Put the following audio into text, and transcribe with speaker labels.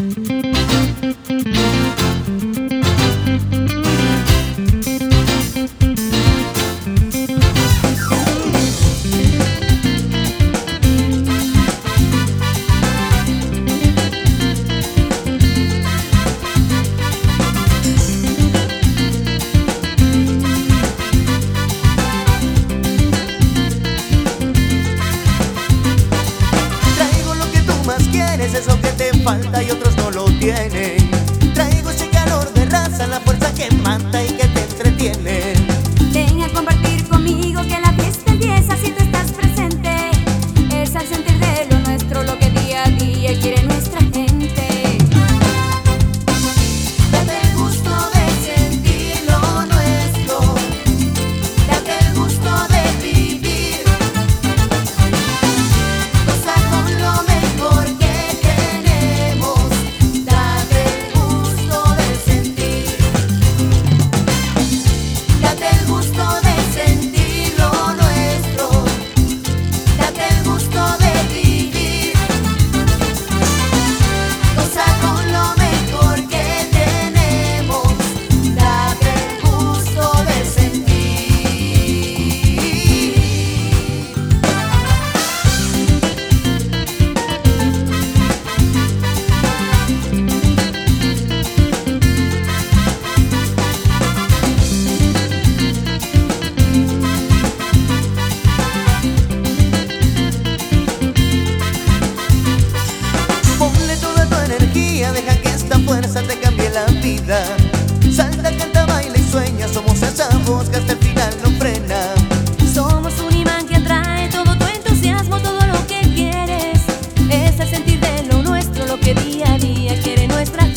Speaker 1: Es eso que te falta y otros no lo tienen. Traigo ese calor de raza, la fuerza que mata y que te entretiene.
Speaker 2: Ven a compartir conmigo que la fiesta empieza si tú estás presente. Es al sentir de lo nuestro lo que día a día quiere nuestra gente.
Speaker 3: Date el gusto de sentir lo nuestro. Date el gusto de vivir. Goza con lo mejor que tenemos. Date el gusto de sentir. Date el gusto de sentir lo nuestro. Date el gusto de vivir. Goza con lo mejor que tenemos. Date el gusto de sentir.
Speaker 1: Ponle toda tu energía, deja que esta fuerza te cambie la vida. Salta, canta, baila y sueña, somos esa voz que hasta el final no frena.
Speaker 2: Somos un imán que atrae todo tu entusiasmo, todo lo que quieres. Es el sentir de lo nuestro lo que día a día quiere nuestra